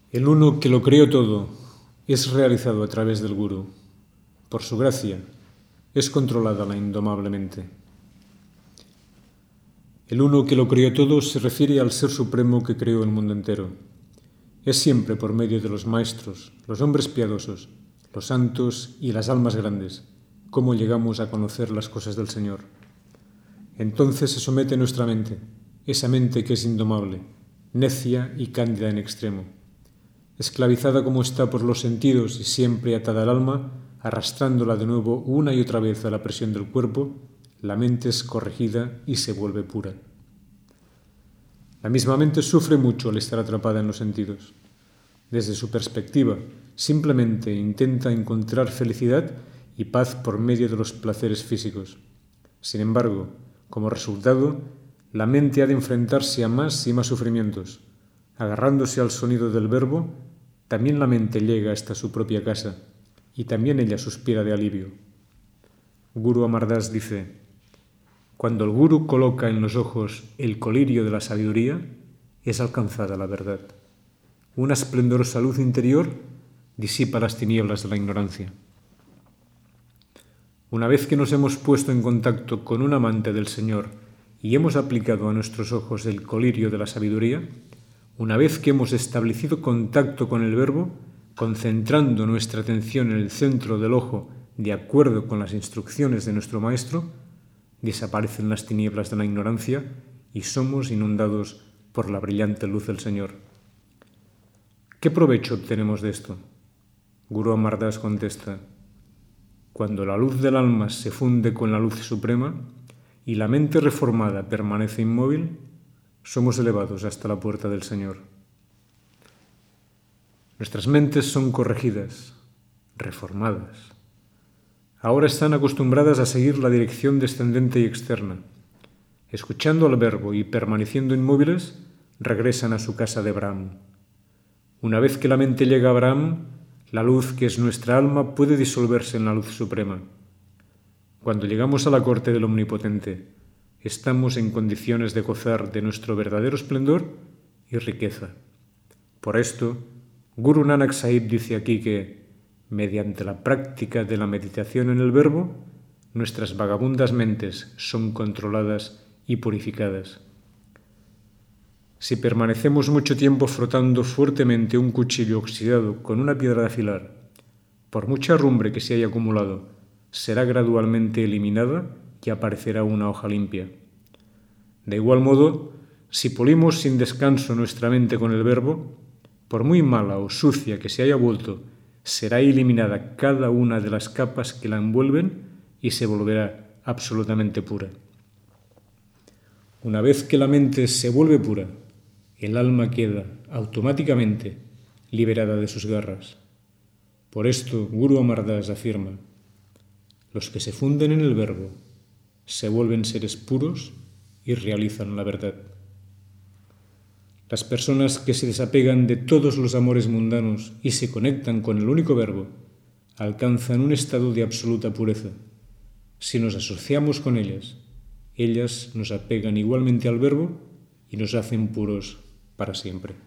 El uno que lo creó todo es realizado a través del Gurú. Por su gracia es controlada la indomablemente. El uno que lo creó todo se refiere al Ser Supremo que creó el mundo entero. Es siempre por medio de los maestros, los hombres piadosos, los santos y las almas grandes, cómo llegamos a conocer las cosas del Señor. Entonces se somete nuestra mente, esa mente que es indomable, necia y cándida en extremo. Esclavizada como está por los sentidos y siempre atada al alma, arrastrándola de nuevo una y otra vez a la presión del cuerpo, la mente es corregida y se vuelve pura. La misma mente sufre mucho al estar atrapada en los sentidos. Desde su perspectiva, simplemente intenta encontrar felicidad y paz por medio de los placeres físicos. Sin embargo, como resultado, la mente ha de enfrentarse a más y más sufrimientos. Agarrándose al sonido del verbo, también la mente llega hasta su propia casa y también ella suspira de alivio. Guru Amar Das dice: cuando el Guru coloca en los ojos el colirio de la sabiduría, es alcanzada la verdad. Una esplendorosa luz interior disipa las tinieblas de la ignorancia. Una vez que nos hemos puesto en contacto con un amante del Señor y hemos aplicado a nuestros ojos el colirio de la sabiduría, una vez que hemos establecido contacto con el Verbo, concentrando nuestra atención en el centro del ojo de acuerdo con las instrucciones de nuestro Maestro, desaparecen las tinieblas de la ignorancia y somos inundados por la brillante luz del Señor. ¿Qué provecho obtenemos de esto? Guru Amar Das contesta: cuando la luz del alma se funde con la luz suprema y la mente reformada permanece inmóvil, somos elevados hasta la puerta del Señor. Nuestras mentes son corregidas, reformadas. Ahora están acostumbradas a seguir la dirección descendente y externa. Escuchando al Verbo y permaneciendo inmóviles, regresan a su casa de Brahma. Una vez que la mente llega a Brahma, la luz que es nuestra alma puede disolverse en la luz suprema. Cuando llegamos a la corte del Omnipotente, estamos en condiciones de gozar de nuestro verdadero esplendor y riqueza. Por esto, Guru Nanak Sahib dice aquí que, mediante la práctica de la meditación en el Verbo, nuestras vagabundas mentes son controladas y purificadas. Si permanecemos mucho tiempo frotando fuertemente un cuchillo oxidado con una piedra de afilar, por mucha rumbre que se haya acumulado, será gradualmente eliminada y aparecerá una hoja limpia. De igual modo, si polimos sin descanso nuestra mente con el Verbo, por muy mala o sucia que se haya vuelto, será eliminada cada una de las capas que la envuelven y se volverá absolutamente pura. Una vez que la mente se vuelve pura, el alma queda automáticamente liberada de sus garras. Por esto, Guru Amar Das afirma: los que se funden en el Verbo se vuelven seres puros y realizan la verdad. Las personas que se desapegan de todos los amores mundanos y se conectan con el único Verbo alcanzan un estado de absoluta pureza. Si nos asociamos con ellas nos apegan igualmente al Verbo y nos hacen puros para siempre.